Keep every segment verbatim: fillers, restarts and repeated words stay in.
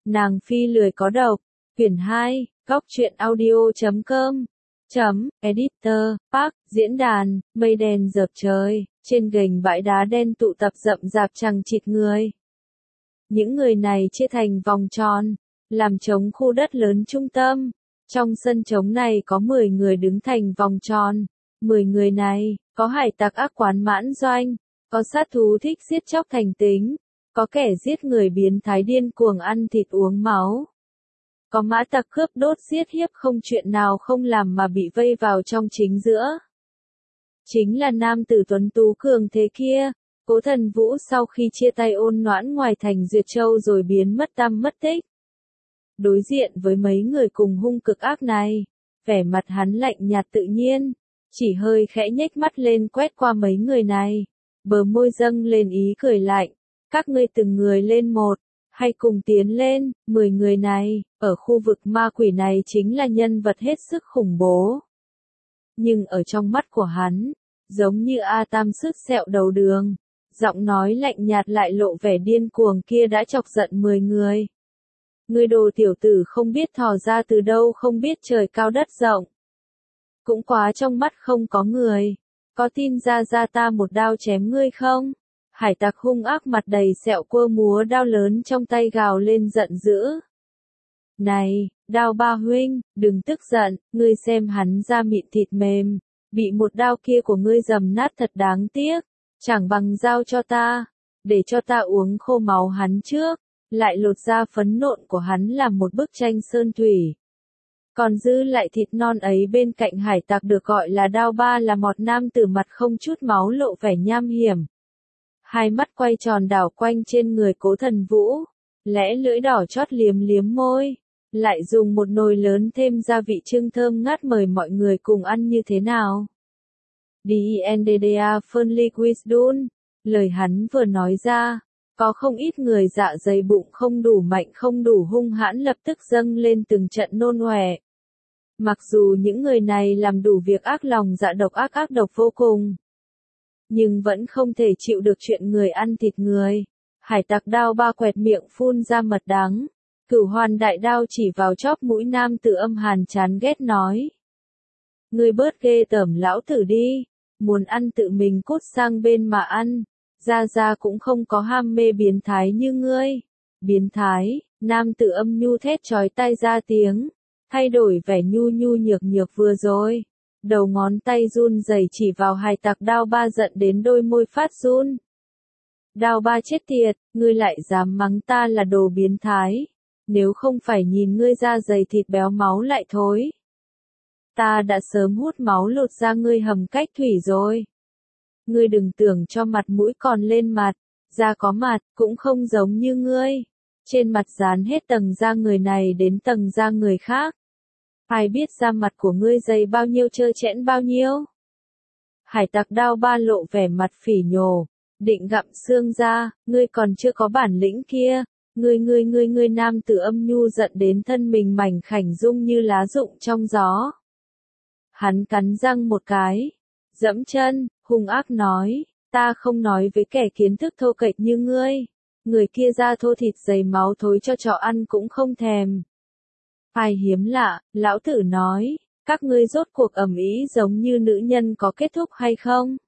Nàng phi lười có độc. Quyển hai, góc truyện audio chấm com. Chấm, editor, Park, diễn đàn, mây đen dợp trời, trên gành bãi đá đen tụ tập rậm rạp chằng chịt người. Những người này chia thành vòng tròn, làm trống khu đất lớn trung tâm. Trong sân trống này có mười người đứng thành vòng tròn. mười người này, có hải tặc ác quán mãn doanh, có sát thú thích giết chóc thành tính, có kẻ giết người biến thái điên cuồng ăn thịt uống máu. Có mã tặc cướp đốt giết hiếp không chuyện nào không làm mà bị vây vào trong chính giữa. Chính là nam tử tuấn tú cường thế kia, Cố Thần Vũ sau khi chia tay Ôn Noãn ngoài thành Duyệt Châu rồi biến mất tăm mất tích. Đối diện với mấy người cùng hung cực ác này, vẻ mặt hắn lạnh nhạt tự nhiên, chỉ hơi khẽ nhếch mắt lên quét qua mấy người này, bờ môi dâng lên ý cười lạnh, các ngươi từng người lên một, hay cùng tiến lên, mười người này, ở khu vực ma quỷ này chính là nhân vật hết sức khủng bố. Nhưng ở trong mắt của hắn, giống như A Tam sứt sẹo đầu đường, giọng nói lạnh nhạt lại lộ vẻ điên cuồng kia đã chọc giận mười người. Ngươi đồ tiểu tử không biết thò ra từ đâu, không biết trời cao đất rộng. Cũng quá trong mắt không có người, có tin ra ra ta một đao chém ngươi không? Hải tặc hung ác mặt đầy sẹo quơ múa đao lớn trong tay gào lên giận dữ. Này, Đao Ba huynh, đừng tức giận, ngươi xem hắn da mịn thịt mềm, bị một đao kia của ngươi dầm nát thật đáng tiếc, chẳng bằng giao cho ta, để cho ta uống khô máu hắn trước, lại lột ra phấn nộn của hắn làm một bức tranh sơn thủy. Còn dư lại thịt non ấy bên cạnh hải tặc được gọi là Đao Ba là một nam tử mặt không chút máu lộ vẻ nham hiểm. Hai mắt quay tròn đảo quanh trên người Cố Thần Vũ, lẽ lưỡi đỏ chót liếm liếm môi, lại dùng một nồi lớn thêm gia vị trưng thơm ngát mời mọi người cùng ăn như thế nào. Dendda Fernley Wisdun, lời hắn vừa nói ra, có không ít người dạ dày bụng không đủ mạnh không đủ hung hãn lập tức dâng lên từng trận nôn ọe. Mặc dù những người này làm đủ việc ác lòng dạ độc ác ác độc vô cùng, nhưng vẫn không thể chịu được chuyện người ăn thịt người. Hải tặc Đao Ba quẹt miệng phun ra mật đắng, Cửu Hoàn đại đao chỉ vào chóp mũi nam tử âm hàn chán ghét nói. Ngươi bớt ghê tởm lão tử đi, muốn ăn tự mình cút sang bên mà ăn, ra ra cũng không có ham mê biến thái như ngươi. Biến thái, nam tử âm nhu thét chói tai ra tiếng, thay đổi vẻ nhu nhu nhược nhược vừa rồi. Đầu ngón tay run rẩy chỉ vào hải tặc Đao Ba giận đến đôi môi phát run. Đao Ba chết tiệt, ngươi lại dám mắng ta là đồ biến thái. Nếu không phải nhìn ngươi da dày thịt béo máu lại thối, ta đã sớm hút máu lột ra ngươi hầm cách thủy rồi. Ngươi đừng tưởng cho mặt mũi còn lên mặt, da có mặt, cũng không giống như ngươi. Trên mặt dán hết tầng da người này đến tầng da người khác. Ai biết da mặt của ngươi dày bao nhiêu trơ trẽn bao nhiêu? Hải tặc Đao Ba lộ vẻ mặt phỉ nhổ, định gặm xương ra, ngươi còn chưa có bản lĩnh kia. Ngươi ngươi ngươi ngươi nam tử âm nhu giận đến thân mình mảnh khảnh rung như lá rụng trong gió. Hắn cắn răng một cái, dẫm chân, hung ác nói, ta không nói với kẻ kiến thức thô kệch như ngươi. Người kia da thô thịt dày máu thối cho chó ăn cũng không thèm. Ai hiếm lạ, lão tử nói, các ngươi rốt cuộc ầm ĩ giống như nữ nhân có kết thúc hay không?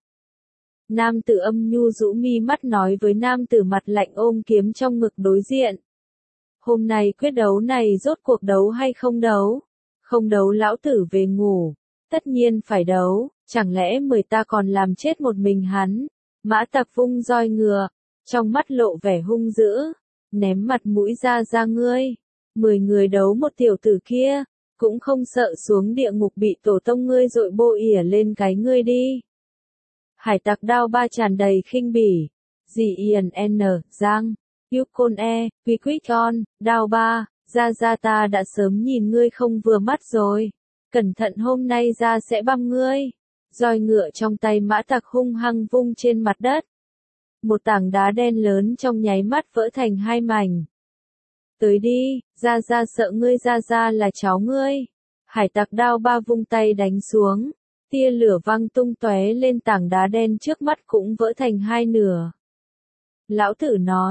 Nam tử âm nhu rũ mi mắt nói với nam tử mặt lạnh ôm kiếm trong ngực đối diện. Hôm nay quyết đấu này rốt cuộc đấu hay không đấu? Không đấu lão tử về ngủ. Tất nhiên phải đấu, chẳng lẽ mười ta còn làm chết một mình hắn? Mã tặc vung roi ngựa, trong mắt lộ vẻ hung dữ, ném mặt mũi ra ra ngươi. Mười người đấu một tiểu tử kia, cũng không sợ xuống địa ngục bị tổ tông ngươi dội bô ỉa lên cái ngươi đi. Hải tặc Đao Ba tràn đầy khinh bỉ. Dì Ian N. Giang, Yukon E, Quy Quyết On, Đao Ba, ra ra ta đã sớm nhìn ngươi không vừa mắt rồi. Cẩn thận hôm nay ra sẽ băm ngươi. Roi ngựa trong tay mã tặc hung hăng vung trên mặt đất. Một tảng đá đen lớn trong nháy mắt vỡ thành hai mảnh. Tới đi, ra ra sợ ngươi ra ra là cháu ngươi. Hải tặc Đao Ba vung tay đánh xuống. Tia lửa văng tung tóe lên tảng đá đen trước mắt cũng vỡ thành hai nửa. Lão tử nói,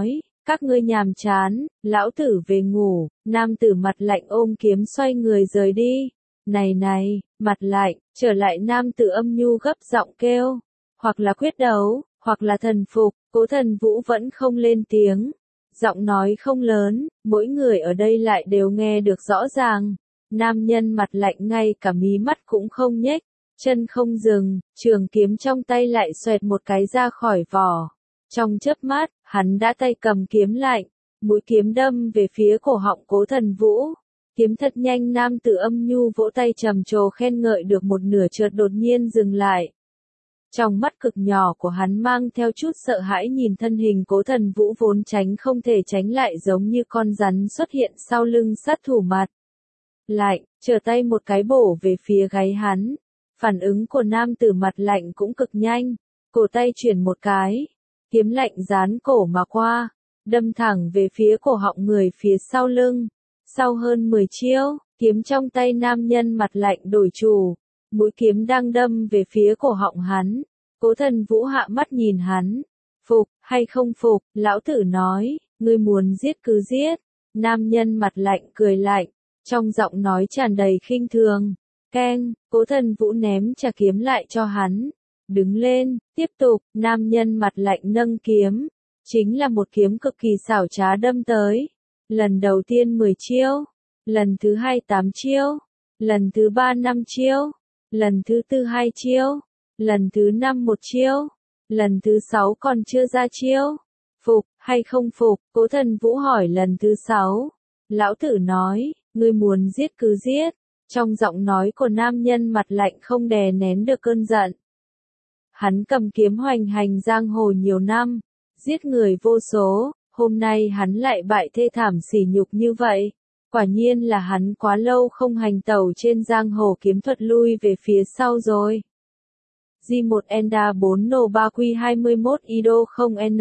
các ngươi nhàm chán, lão tử về ngủ. Nam tử mặt lạnh ôm kiếm xoay người rời đi. Này này, mặt lạnh, trở lại nam tử âm nhu gấp giọng kêu. Hoặc là quyết đấu, hoặc là thần phục. Cố Thần Vũ vẫn không lên tiếng. Giọng nói không lớn, mỗi người ở đây lại đều nghe được rõ ràng. Nam nhân mặt lạnh ngay cả mí mắt cũng không nhếch, chân không dừng, trường kiếm trong tay lại xoẹt một cái ra khỏi vỏ. Trong chớp mắt, hắn đã tay cầm kiếm lạnh, mũi kiếm đâm về phía cổ họng Cố Thần Vũ. Kiếm thật nhanh, nam tử âm nhu vỗ tay trầm trồ khen ngợi được một nửa chợt đột nhiên dừng lại. Trong mắt cực nhỏ của hắn mang theo chút sợ hãi nhìn thân hình Cố Thần Vũ vốn tránh không thể tránh lại giống như con rắn xuất hiện sau lưng sát thủ mặt lạnh, trở tay một cái bổ về phía gáy hắn. Phản ứng của nam tử mặt lạnh cũng cực nhanh, cổ tay chuyển một cái, kiếm lạnh dán cổ mà qua, đâm thẳng về phía cổ họng người phía sau lưng. Sau hơn mười chiêu, kiếm trong tay nam nhân mặt lạnh đổi chủ, mũi kiếm đang đâm về phía cổ họng hắn. Cố Thần Vũ hạ mắt nhìn hắn, phục hay không phục, lão tử nói, ngươi muốn giết cứ giết. Nam nhân mặt lạnh cười lạnh, trong giọng nói tràn đầy khinh thường. Keng, Cố Thần Vũ ném trả kiếm lại cho hắn. Đứng lên, tiếp tục, nam nhân mặt lạnh nâng kiếm. Chính là một kiếm cực kỳ xảo trá đâm tới. Lần đầu tiên mười chiêu, lần thứ hai tám chiêu, lần thứ ba năm chiêu, lần thứ tư hai chiêu, lần thứ năm một chiêu, lần thứ sáu còn chưa ra chiêu. Phục hay không phục, Cố Thần Vũ hỏi lần thứ sáu. Lão tử nói, ngươi muốn giết cứ giết. Trong giọng nói của nam nhân mặt lạnh không đè nén được cơn giận. Hắn cầm kiếm hoành hành giang hồ nhiều năm, giết người vô số, hôm nay hắn lại bại thê thảm sỉ nhục như vậy. Quả nhiên là hắn quá lâu không hành tẩu trên giang hồ kiếm thuật lui về phía sau rồi. G một Enda bốn Nô ba Q hai mươi mốt Ido không N.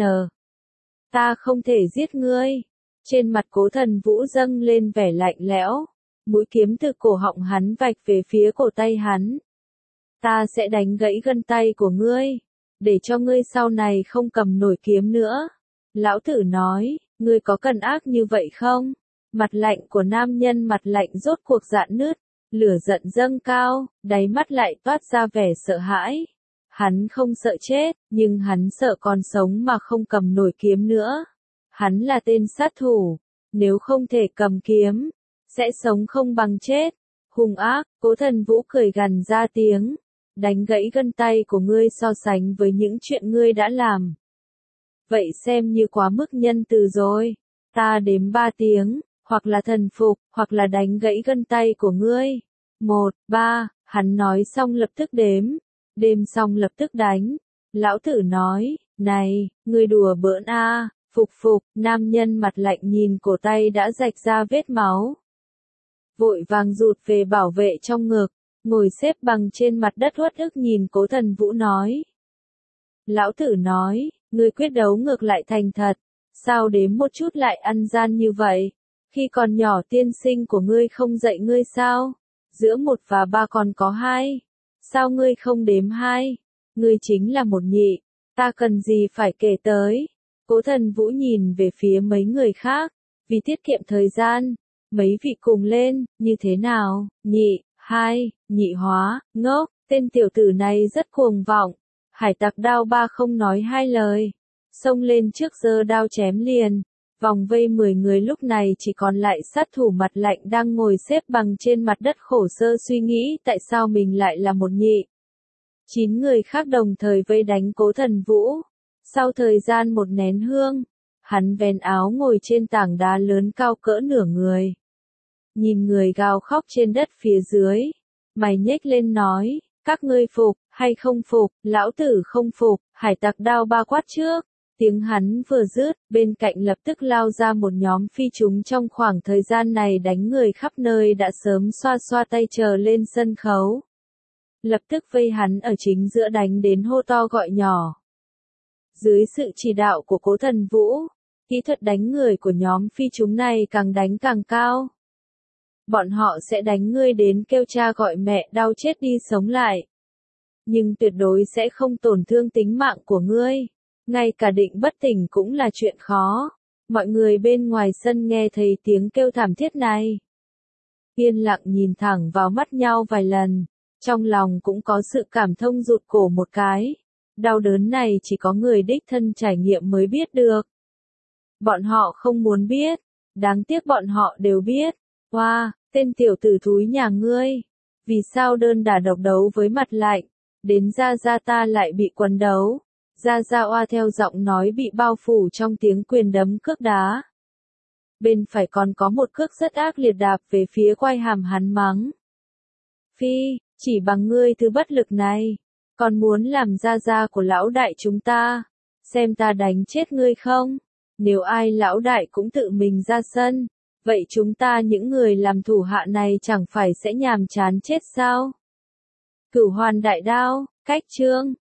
Ta không thể giết ngươi. Trên mặt Cố Thần Vũ dâng lên vẻ lạnh lẽo. Mũi kiếm từ cổ họng hắn vạch về phía cổ tay hắn. Ta sẽ đánh gãy gân tay của ngươi, để cho ngươi sau này không cầm nổi kiếm nữa. Lão tử nói, ngươi có cần ác như vậy không? Mặt lạnh của nam nhân mặt lạnh rốt cuộc rạn nứt, lửa giận dâng cao, đáy mắt lại toát ra vẻ sợ hãi. Hắn không sợ chết, nhưng hắn sợ còn sống mà không cầm nổi kiếm nữa. Hắn là tên sát thủ, nếu không thể cầm kiếm, sẽ sống không bằng chết. Hung ác, Cố Thần Vũ cười gằn ra tiếng. Đánh gãy gân tay của ngươi so sánh với những chuyện ngươi đã làm. Vậy xem như quá mức nhân từ rồi. Ta đếm ba tiếng, hoặc là thần phục, hoặc là đánh gãy gân tay của ngươi. Một, ba, hắn nói xong lập tức đếm. Đếm xong lập tức đánh. Lão tử nói, này, ngươi đùa bỡn a, phục phục, nam nhân mặt lạnh nhìn cổ tay đã rạch ra vết máu. Vội vàng rụt về bảo vệ trong ngực, ngồi xếp bằng trên mặt đất uất ức nhìn Cố Thần Vũ nói. Lão tử nói, ngươi quyết đấu ngược lại thành thật, sao đếm một chút lại ăn gian như vậy? Khi còn nhỏ tiên sinh của ngươi không dạy ngươi sao? Giữa một và ba còn có hai. Sao ngươi không đếm hai? Ngươi chính là một nhị, ta cần gì phải kể tới? Cố Thần Vũ nhìn về phía mấy người khác, vì tiết kiệm thời gian, mấy vị cùng lên, như thế nào? Nhị, hai, nhị hóa, ngốc, tên tiểu tử này rất cuồng vọng. Hải tặc đao ba không nói hai lời, xông lên trước giơ đao chém liền. Vòng vây mười người lúc này chỉ còn lại sát thủ mặt lạnh đang ngồi xếp bằng trên mặt đất khổ sơ suy nghĩ tại sao mình lại là một nhị. Chín người khác đồng thời vây đánh Cố Thần Vũ. Sau thời gian một nén hương, hắn vén áo ngồi trên tảng đá lớn cao cỡ nửa người. Nhìn người gào khóc trên đất phía dưới, mày nhếch lên nói, các ngươi phục, hay không phục, lão tử không phục, hải tặc đao ba quát trước. Tiếng hắn vừa dứt, bên cạnh lập tức lao ra một nhóm phi chúng trong khoảng thời gian này đánh người khắp nơi đã sớm xoa xoa tay chờ lên sân khấu. Lập tức vây hắn ở chính giữa đánh đến hô to gọi nhỏ. Dưới sự chỉ đạo của Cố Thần Vũ, kỹ thuật đánh người của nhóm phi chúng này càng đánh càng cao. Bọn họ sẽ đánh ngươi đến kêu cha gọi mẹ đau chết đi sống lại. Nhưng tuyệt đối sẽ không tổn thương tính mạng của ngươi. Ngay cả định bất tỉnh cũng là chuyện khó. Mọi người bên ngoài sân nghe thấy tiếng kêu thảm thiết này. Yên lặng nhìn thẳng vào mắt nhau vài lần, trong lòng cũng có sự cảm thông rụt cổ một cái. Đau đớn này chỉ có người đích thân trải nghiệm mới biết được. Bọn họ không muốn biết, đáng tiếc bọn họ đều biết. Wow, tên tiểu tử thúi nhà ngươi, vì sao đơn đả độc đấu với mặt lạnh, đến Gia Gia ta lại bị quấn đấu. Gia Gia oa theo giọng nói bị bao phủ trong tiếng quyền đấm cước đá. Bên phải còn có một cước rất ác liệt đạp về phía quai hàm hắn mắng. Phi, chỉ bằng ngươi thứ bất lực này, còn muốn làm Gia Gia của lão đại chúng ta, xem ta đánh chết ngươi không? Nếu ai lão đại cũng tự mình ra sân, vậy chúng ta những người làm thủ hạ này chẳng phải sẽ nhàm chán chết sao? Cửu Hoàn đại đao, cách chương